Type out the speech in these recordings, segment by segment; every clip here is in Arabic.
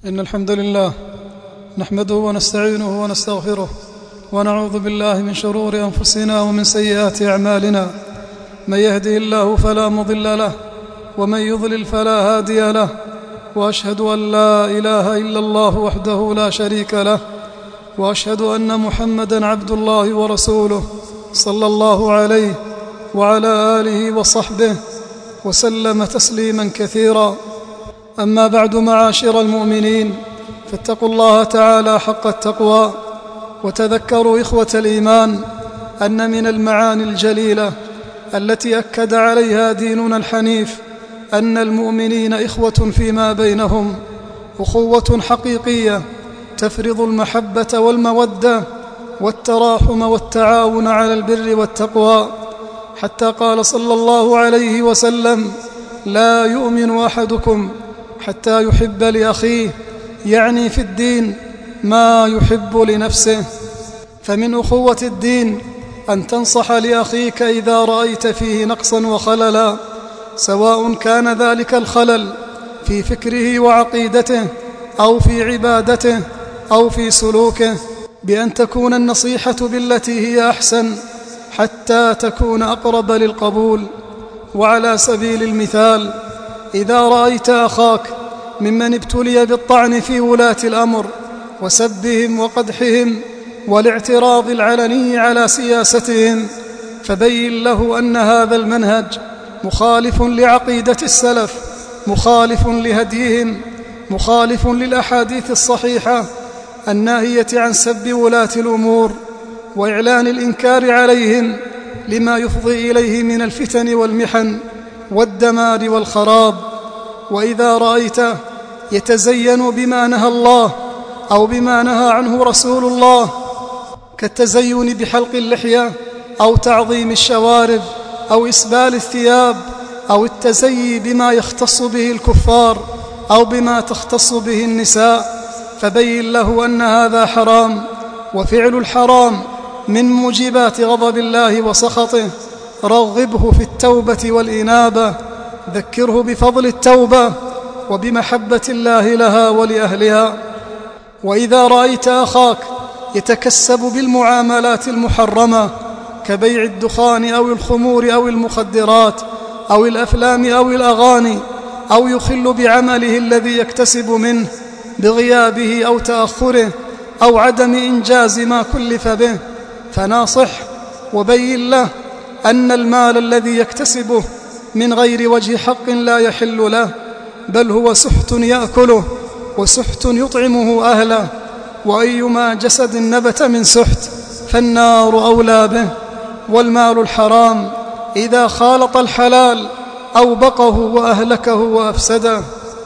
إن الحمد لله نحمده ونستعينه ونستغفره ونعوذ بالله من شرور أنفسنا ومن سيئات أعمالنا. من يهده الله فلا مضل له ومن يضلل فلا هادي له، وأشهد أن لا إله إلا الله وحده لا شريك له، وأشهد أن محمدًا عبد الله ورسوله صلى الله عليه وعلى آله وصحبه وسلم تسليما كثيرا. أما بعد، معاشر المؤمنين، فاتقوا الله تعالى حق التقوى، وتذكروا إخوة الإيمان أن من المعاني الجليلة التي أكد عليها ديننا الحنيف أن المؤمنين إخوة فيما بينهم، أخوة حقيقية تفرض المحبة والمودة والتراحم والتعاون على البر والتقوى، حتى قال صلى الله عليه وسلم: لا يؤمن أحدكم حتى يحب لأخيه، يعني في الدين، ما يحب لنفسه. فمن أخوة الدين أن تنصح لأخيك إذا رأيت فيه نقصا وخللا، سواء كان ذلك الخلل في فكره وعقيدته أو في عبادته أو في سلوكه، بأن تكون النصيحة بالتي هي أحسن حتى تكون أقرب للقبول. وعلى سبيل المثال، إذا رأيت أخاك ممن ابتلي بالطعن في ولاة الأمر وسبهم وقدحهم والاعتراض العلني على سياستهم، فبين له أن هذا المنهج مخالف لعقيدة السلف، مخالف لهديهم، مخالف للأحاديث الصحيحة الناهية عن سب ولاة الأمور وإعلان الإنكار عليهم لما يفضي إليه من الفتن والمحن والدمار والخراب. وإذا رأيته يتزين بما نهى الله أو بما نهى عنه رسول الله، كالتزين بحلق اللحية أو تعظيم الشوارب أو إسبال الثياب أو التزيي بما يختص به الكفار أو بما تختص به النساء، فبين له أن هذا حرام، وفعل الحرام من موجبات غضب الله وسخطه. رغبه في التوبة والإنابة، ذكره بفضل التوبة وبمحبة الله لها ولأهلها. وإذا رأيت أخاك يتكسب بالمعاملات المحرمة كبيع الدخان أو الخمور أو المخدرات أو الأفلام أو الأغاني، أو يخل بعمله الذي يكتسب منه بغيابه أو تأخره أو عدم إنجاز ما كلف به، فناصح وبين له أن المال الذي يكتسبه من غير وجه حق لا يحل له، بل هو سحت يأكله وسحت يطعمه أهله، وأيما جسد نبت من سحت فالنار أولى به. والمال الحرام إذا خالط الحلال أوبقه وأهلكه وأفسده.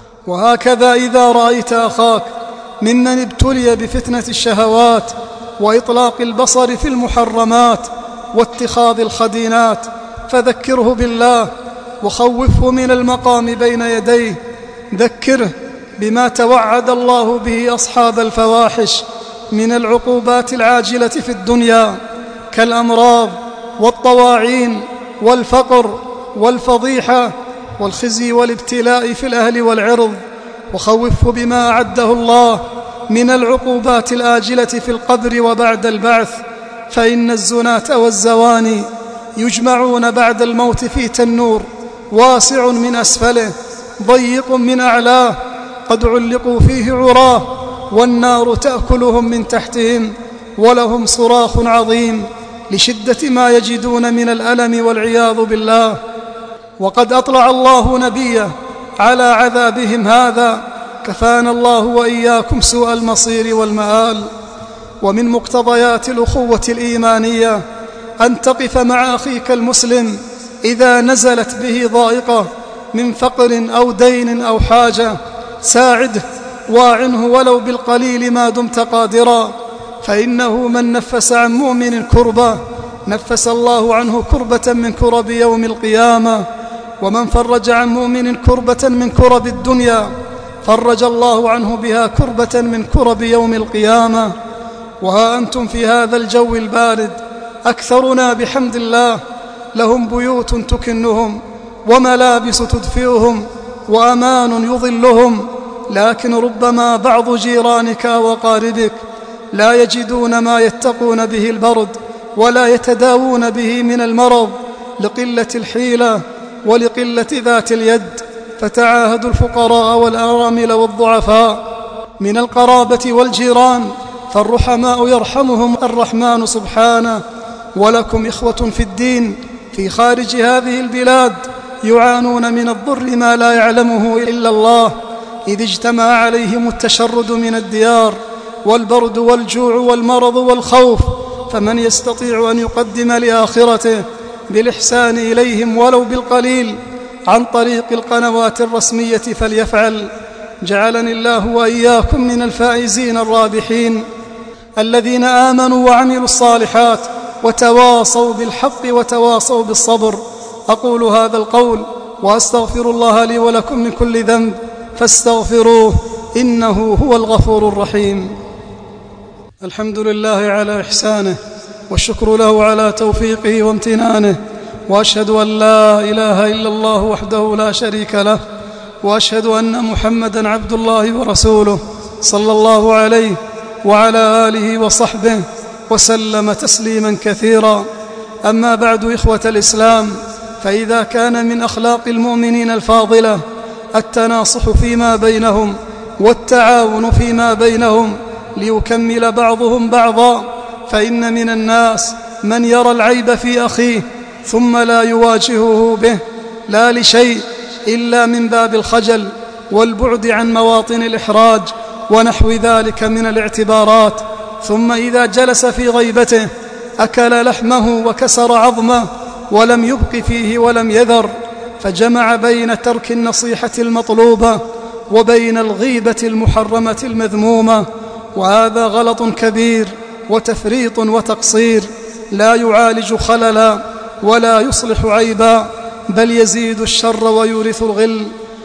وهكذا إذا رأيت أخاك ممن ابتلي بفتنة الشهوات وإطلاق البصر في المحرمات واتخاذ الخدينات، فذكره بالله وخوفه من المقام بين يديه. ذكره بما توعد الله به أصحاب الفواحش من العقوبات العاجلة في الدنيا، كالأمراض والطواعين والفقر والفضيحة والخزي والابتلاء في الأهل والعرض. وخوفه بما أعده الله من العقوبات الآجلة في القبر وبعد البعث، فإن الزناة والزواني يجمعون بعد الموت في تنور واسع من أسفله ضيق من أعلاه، قد علقوا فيه عراه، والنار تأكلهم من تحتهم، ولهم صراخ عظيم لشدة ما يجدون من الألم والعياذ بالله. وقد أطلع الله نبيه على عذابهم هذا، كفانا الله وإياكم سوء المصير والمآل. ومن مقتضيات الأخوة الإيمانية أن تقف مع أخيك المسلم إذا نزلت به ضائقة من فقر أو دين أو حاجة، ساعده واعنه ولو بالقليل ما دمت قادرا، فإنه من نفس عن مؤمن كربة نفس الله عنه كربة من كرب يوم القيامة، ومن فرج عن مؤمن كربة من كرب الدنيا فرج الله عنه بها كربة من كرب يوم القيامة. وها أنتم في هذا الجو البارد أكثرنا بحمد الله لهم بيوت تكنهم وملابس تدفئهم وأمان يظلهم، لكن ربما بعض جيرانك وأقاربك لا يجدون ما يتقون به البرد ولا يتداوون به من المرض لقلة الحيلة ولقلة ذات اليد، فتعاهدوا الفقراء والأرامل والضعفاء من القرابة والجيران، فالرحماء يرحمهم الرحمن سبحانه. ولكم إخوة في الدين في خارج هذه البلاد يعانون من الضر ما لا يعلمه إلا الله، إذ اجتمع عليهم التشرد من الديار والبرد والجوع والمرض والخوف، فمن يستطيع أن يقدم لآخرته بالإحسان إليهم ولو بالقليل عن طريق القنوات الرسمية فليفعل. جعلني الله وإياكم من الفائزين الرابحين الذين آمنوا وعملوا الصالحات وتواصوا بالحق وتواصوا بالصبر. أقول هذا القول وأستغفر الله لي ولكم من كل ذنب فاستغفروه إنه هو الغفور الرحيم. الحمد لله على إحسانه والشكر له على توفيقه وامتنانه، وأشهد أن لا إله إلا الله وحده لا شريك له، وأشهد أن محمدًا عبد الله ورسوله صلى الله عليه وعلى آله وصحبه وسلم تسليما كثيرا. أما بعد، إخوة الإسلام، فإذا كان من أخلاق المؤمنين الفاضلة التناصح فيما بينهم والتعاون فيما بينهم ليكمل بعضهم بعضا، فإن من الناس من يرى العيب في أخيه ثم لا يواجهه به، لا لشيء إلا من باب الخجل والبعد عن مواطن الإحراج ونحو ذلك من الاعتبارات، ثم إذا جلس في غيبته أكل لحمه وكسر عظمه ولم يبق فيه ولم يذر، فجمع بين ترك النصيحة المطلوبة وبين الغيبة المحرمة المذمومة، وهذا غلط كبير وتفريط وتقصير لا يعالج خللا ولا يصلح عيبا، بل يزيد الشر ويورث الغل.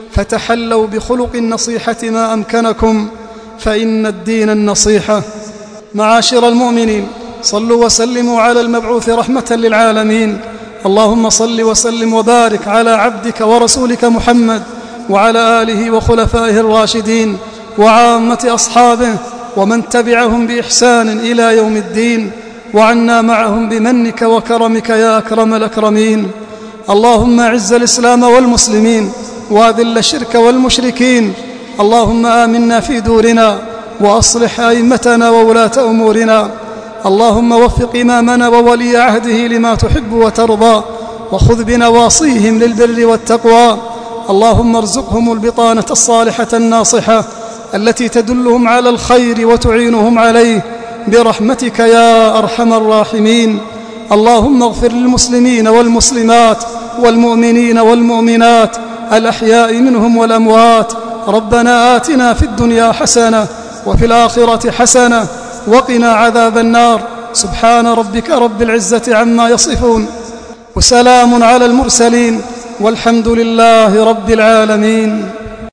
فتحلوا بخلق النصيحة ما أمكنكم، فإن الدين النصيحة. معاشر المؤمنين، صلوا وسلموا على المبعوث رحمة للعالمين. اللهم صل وسلم وبارك على عبدك ورسولك محمد وعلى آله وخلفائه الراشدين وعامة أصحابه ومن تبعهم بإحسان إلى يوم الدين، وعنا معهم بمنك وكرمك يا أكرم الأكرمين. اللهم أعز الإسلام والمسلمين وأذل الشرك والمشركين. اللهم آمنا في دورنا وأصلح أئمتنا وولاة أمورنا. اللهم وفق إمامنا وولي عهده لما تحب وترضى، وخذ بنواصيهم للبر والتقوى. اللهم ارزقهم البطانة الصالحة الناصحة التي تدلهم على الخير وتعينهم عليه برحمتك يا أرحم الراحمين. اللهم اغفر للمسلمين والمسلمات والمؤمنين والمؤمنات الأحياء منهم والأموات. ربنا آتنا في الدنيا حسنة وفي الآخرة حسنة وقنا عذاب النار. سبحان ربك رب العزة عما يصفون، وسلام على المرسلين، والحمد لله رب العالمين.